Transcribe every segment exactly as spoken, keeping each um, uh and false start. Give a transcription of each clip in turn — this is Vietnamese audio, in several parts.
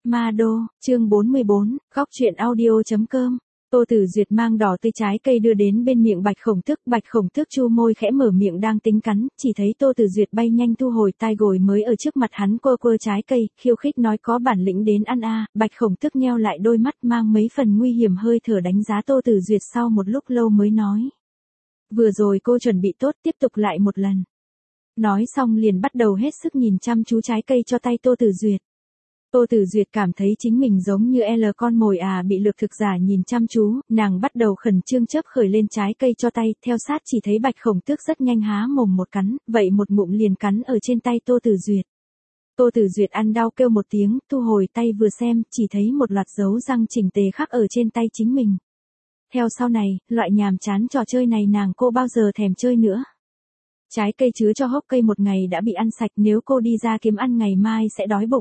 Ma Đô, chương bốn mươi bốn, góc truyện audio.com. Tô Tử Duyệt mang đỏ tươi trái cây đưa đến bên miệng Bạch Khổng Tước, Bạch Khổng Tước chu môi khẽ mở miệng đang tính cắn, chỉ thấy Tô Tử Duyệt bay nhanh thu hồi tai gồi mới ở trước mặt hắn quơ quơ trái cây, khiêu khích nói có bản lĩnh đến ăn a. Bạch Khổng Tước nheo lại đôi mắt mang mấy phần nguy hiểm hơi thở đánh giá Tô Tử Duyệt sau một lúc lâu mới nói. Vừa rồi cô chuẩn bị tốt, tiếp tục lại một lần. Nói xong liền bắt đầu hết sức nhìn chăm chú trái cây cho tay Tô Tử Duyệt. Tô Tử Duyệt cảm thấy chính mình giống như L con mồi à bị lược thực giả nhìn chăm chú, nàng bắt đầu khẩn trương chớp khởi lên trái cây cho tay, theo sát chỉ thấy Bạch Khổng Tước rất nhanh há mồm một cắn, vậy một ngụm liền cắn ở trên tay Tô Tử Duyệt. Tô Tử Duyệt ăn đau kêu một tiếng, thu hồi tay vừa xem, chỉ thấy một loạt dấu răng chỉnh tề khắc ở trên tay chính mình. Theo sau này, loại nhàm chán trò chơi này nàng cô bao giờ thèm chơi nữa. Trái cây chứa cho hốc cây một ngày đã bị ăn sạch, nếu cô đi ra kiếm ăn ngày mai sẽ đói bụng.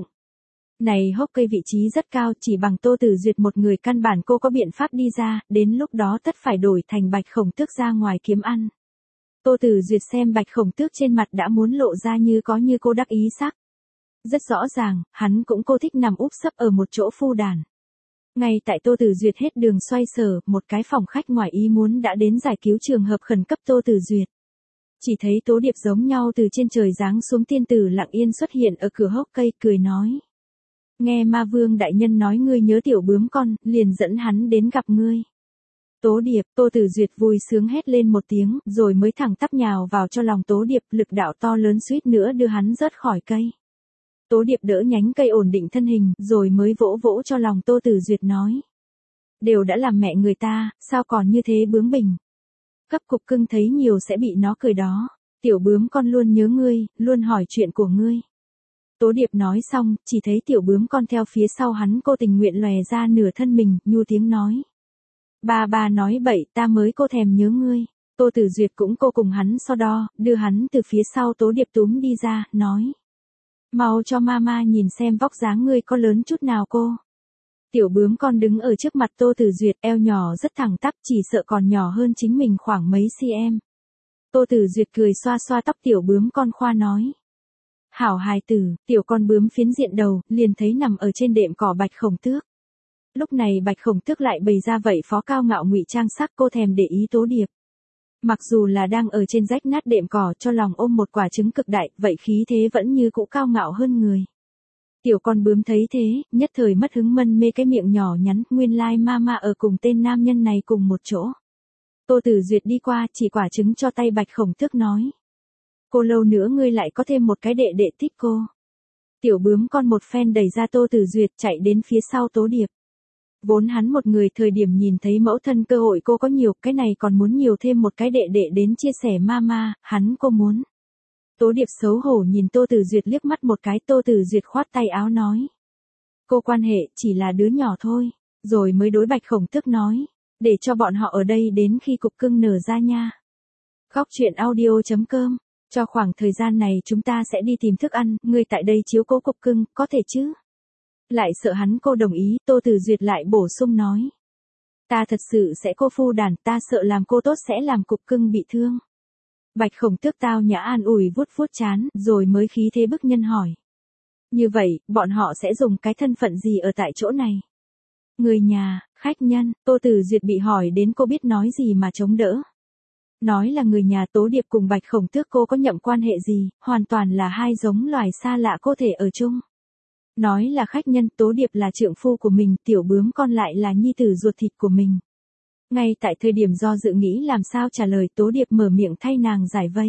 Này hốc cây vị trí rất cao, chỉ bằng Tô Tử Duyệt một người căn bản cô có biện pháp đi ra, đến lúc đó tất phải đổi thành Bạch Khổng Tước ra ngoài kiếm ăn. Tô Tử Duyệt xem Bạch Khổng Tước trên mặt đã muốn lộ ra như có như cô đắc ý sắc. Rất rõ ràng, hắn cũng cô thích nằm úp sấp ở một chỗ phu đàn. Ngay tại Tô Tử Duyệt hết đường xoay sở, một cái phòng khách ngoài ý muốn đã đến giải cứu trường hợp khẩn cấp Tô Tử Duyệt. Chỉ thấy Tố Điệp giống nhau từ trên trời giáng xuống tiên tử lặng yên xuất hiện ở cửa hốc cây, cười nói. Nghe Ma Vương đại nhân nói ngươi nhớ tiểu bướm con, liền dẫn hắn đến gặp ngươi. Tố Điệp, Tô Tử Duyệt vui sướng hét lên một tiếng, rồi mới thẳng tắp nhào vào cho lòng Tố Điệp, lực đạo to lớn suýt nữa đưa hắn rớt khỏi cây. Tố Điệp đỡ nhánh cây ổn định thân hình, rồi mới vỗ vỗ cho lòng Tô Tử Duyệt nói. Đều đã làm mẹ người ta, sao còn như thế bướng bỉnh. Cấp cục cưng thấy nhiều sẽ bị nó cười đó. Tiểu bướm con luôn nhớ ngươi, luôn hỏi chuyện của ngươi. Tố Điệp nói xong, chỉ thấy tiểu bướm con theo phía sau hắn cô tình nguyện lòe ra nửa thân mình, nhu tiếng nói. Ba ba nói bậy, ta mới cô thèm nhớ ngươi. Tô Tử Duyệt cũng cô cùng hắn so đo, đưa hắn từ phía sau Tố Điệp túm đi ra, nói. Mau cho mama nhìn xem vóc dáng ngươi có lớn chút nào cô. Tiểu bướm con đứng ở trước mặt Tô Tử Duyệt, eo nhỏ rất thẳng tắp, chỉ sợ còn nhỏ hơn chính mình khoảng mấy cm. Tô Tử Duyệt cười xoa xoa tóc tiểu bướm con khoa nói. Hảo hài tử, tiểu con bướm phiến diện đầu, liền thấy nằm ở trên đệm cỏ Bạch Khổng Tước. Lúc này Bạch Khổng Tước lại bày ra vậy phó cao ngạo ngụy trang sắc, cô thèm để ý Tố Điệp. Mặc dù là đang ở trên rách nát đệm cỏ cho lòng ôm một quả trứng cực đại, vậy khí thế vẫn như cũ cao ngạo hơn người. Tiểu con bướm thấy thế, nhất thời mất hứng mân mê cái miệng nhỏ nhắn, nguyên lai mama ở cùng tên nam nhân này cùng một chỗ. Tô Tử Duyệt đi qua, chỉ quả trứng cho tay Bạch Khổng Tước nói. Cô lâu nữa ngươi lại có thêm một cái đệ đệ thích cô. Tiểu bướm con một phen đẩy ra Tô Tử Duyệt chạy đến phía sau Tố Điệp. Vốn hắn một người thời điểm nhìn thấy mẫu thân cơ hội cô có nhiều, cái này còn muốn nhiều thêm một cái đệ đệ đến chia sẻ mama, hắn cô muốn. Tố Điệp xấu hổ nhìn Tô Tử Duyệt liếc mắt một cái, Tô Tử Duyệt khoát tay áo nói. Cô quan hệ chỉ là đứa nhỏ thôi, rồi mới đối Bạch Khổng Tước nói. Để cho bọn họ ở đây đến khi cục cưng nở ra nha. Góc truyện audio.com. Cho khoảng thời gian này chúng ta sẽ đi tìm thức ăn, ngươi tại đây chiếu cố cục cưng, có thể chứ? Lại sợ hắn cô đồng ý, Tô Tử Duyệt lại bổ sung nói. Ta thật sự sẽ cô phu đàn, ta sợ làm cô tốt sẽ làm cục cưng bị thương. Bạch Khổng Tước tao nhã an ủi vuốt vuốt chán, rồi mới khí thế bức nhân hỏi. Như vậy, bọn họ sẽ dùng cái thân phận gì ở tại chỗ này? Người nhà, khách nhân, Tô Tử Duyệt bị hỏi đến cô biết nói gì mà chống đỡ. Nói là người nhà Tố Điệp cùng Bạch Khổng Tước cô có nhậm quan hệ gì, hoàn toàn là hai giống loài xa lạ cô thể ở chung. Nói là khách nhân, Tố Điệp là trượng phu của mình, tiểu bướm con lại là nhi tử ruột thịt của mình. Ngay tại thời điểm do dự nghĩ làm sao trả lời, Tố Điệp mở miệng thay nàng giải vây.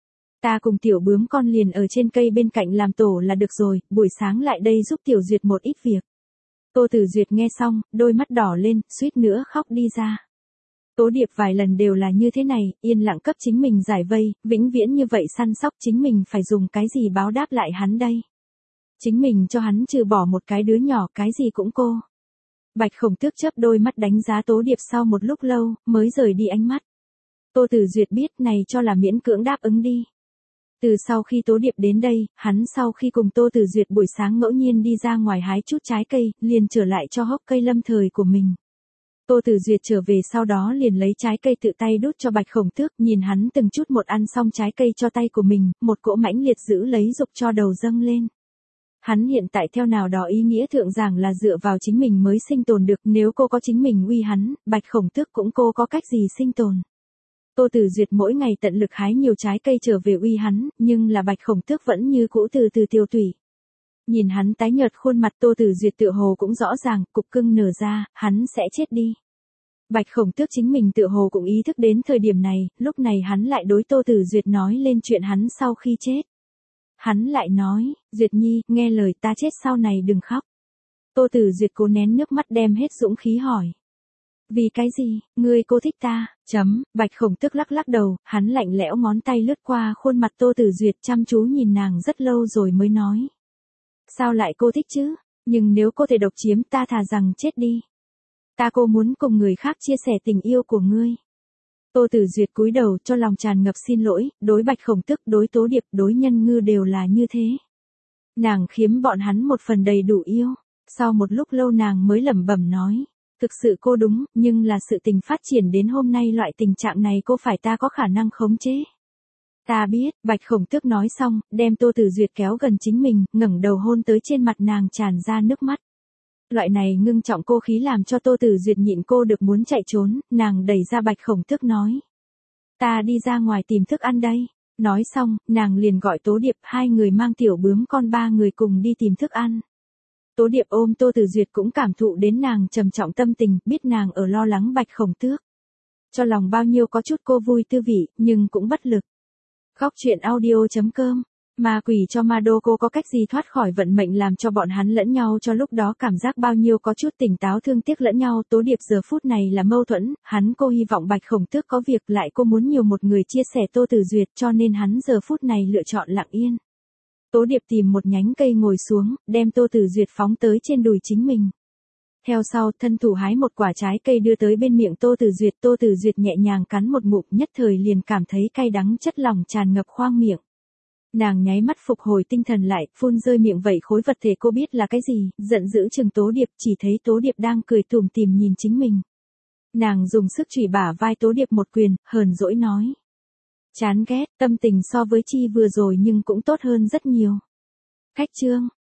Ta cùng tiểu bướm con liền ở trên cây bên cạnh làm tổ là được rồi, buổi sáng lại đây giúp tiểu Duyệt một ít việc. Tô Tử Duyệt nghe xong, đôi mắt đỏ lên, suýt nữa khóc đi ra. Tố Điệp vài lần đều là như thế này, yên lặng cấp chính mình giải vây, vĩnh viễn như vậy săn sóc chính mình phải dùng cái gì báo đáp lại hắn đây. Chính mình cho hắn trừ bỏ một cái đứa nhỏ cái gì cũng cô. Bạch Khổng Tước chớp đôi mắt đánh giá Tố Điệp sau một lúc lâu, mới rời đi ánh mắt. Tô Tử Duyệt biết này cho là miễn cưỡng đáp ứng đi. Từ sau khi Tố Điệp đến đây, hắn sau khi cùng Tô Tử Duyệt buổi sáng ngẫu nhiên đi ra ngoài hái chút trái cây, liền trở lại cho hốc cây lâm thời của mình. Tô Tử Duyệt trở về sau đó liền lấy trái cây tự tay đút cho Bạch Khổng Tước, nhìn hắn từng chút một ăn xong trái cây cho tay của mình, một cỗ mãnh liệt giữ lấy dục cho đầu dâng lên. Hắn hiện tại theo nào đó ý nghĩa thượng giảng là dựa vào chính mình mới sinh tồn được, nếu cô có chính mình uy hắn, Bạch Khổng Tước cũng cô có cách gì sinh tồn. Tô Tử Duyệt mỗi ngày tận lực hái nhiều trái cây trở về uy hắn, nhưng là Bạch Khổng Tước vẫn như cũ từ từ tiêu tủy. Nhìn hắn tái nhợt khuôn mặt Tô Tử Duyệt tựa hồ cũng rõ ràng, cục cưng nở ra, hắn sẽ chết đi. Bạch Khổng Tước chính mình tựa hồ cũng ý thức đến thời điểm này, lúc này hắn lại đối Tô Tử Duyệt nói lên chuyện hắn sau khi chết. Hắn lại nói, Duyệt Nhi, nghe lời ta chết sau này đừng khóc. Tô Tử Duyệt cố nén nước mắt đem hết dũng khí hỏi. Vì cái gì, ngươi cô thích ta, chấm, Bạch Khổng Tước lắc lắc đầu, hắn lạnh lẽo ngón tay lướt qua khuôn mặt Tô Tử Duyệt chăm chú nhìn nàng rất lâu rồi mới nói. Sao lại cô thích chứ, nhưng nếu cô thể độc chiếm ta thà rằng chết đi. Ta cô muốn cùng người khác chia sẻ tình yêu của ngươi. Tô Tử Duyệt cúi đầu cho lòng tràn ngập xin lỗi, đối Bạch Khổng Tước, đối Tố Điệp, đối Nhân Ngư đều là như thế. Nàng khiếm bọn hắn một phần đầy đủ yêu, sau một lúc lâu nàng mới lẩm bẩm nói, thực sự cô đúng, nhưng là sự tình phát triển đến hôm nay loại tình trạng này cô phải ta có khả năng khống chế. Ta biết, Bạch Khổng Tước nói xong, đem Tô Tử Duyệt kéo gần chính mình, ngẩng đầu hôn tới trên mặt nàng tràn ra nước mắt. Loại này ngưng trọng cô khí làm cho Tô Tử Duyệt nhịn cô được muốn chạy trốn, nàng đẩy ra Bạch Khổng Tước nói. Ta đi ra ngoài tìm thức ăn đây. Nói xong, nàng liền gọi Tố Điệp, hai người mang tiểu bướm con ba người cùng đi tìm thức ăn. Tố Điệp ôm Tô Tử Duyệt cũng cảm thụ đến nàng trầm trọng tâm tình, biết nàng ở lo lắng Bạch Khổng Tước. Cho lòng bao nhiêu có chút cô vui tư vị, nhưng cũng bất lực. Góc truyện audio chấm com. Ma quỷ cho ma đô cô có cách gì thoát khỏi vận mệnh làm cho bọn hắn lẫn nhau cho lúc đó cảm giác bao nhiêu có chút tỉnh táo thương tiếc lẫn nhau. Tố Điệp giờ phút này là mâu thuẫn, hắn cô hy vọng Bạch Khổng Tước có việc lại cô muốn nhiều một người chia sẻ Tô Tử Duyệt cho nên hắn giờ phút này lựa chọn lặng yên. Tố Điệp tìm một nhánh cây ngồi xuống, đem Tô Tử Duyệt phóng tới trên đùi chính mình. Theo sau, thân thủ hái một quả trái cây đưa tới bên miệng Tô Tử Duyệt. Tô Tử Duyệt nhẹ nhàng cắn một ngụm, nhất thời liền cảm thấy cay đắng chất lỏng tràn ngập khoang miệng. Nàng nháy mắt phục hồi tinh thần lại, phun rơi miệng vậy khối vật thể cô biết là cái gì, giận dữ chừng Tố Điệp, chỉ thấy Tố Điệp đang cười tủm tỉm nhìn chính mình. Nàng dùng sức chủy bả vai Tố Điệp một quyền, hờn dỗi nói. Chán ghét, tâm tình so với chi vừa rồi nhưng cũng tốt hơn rất nhiều. Khách chương.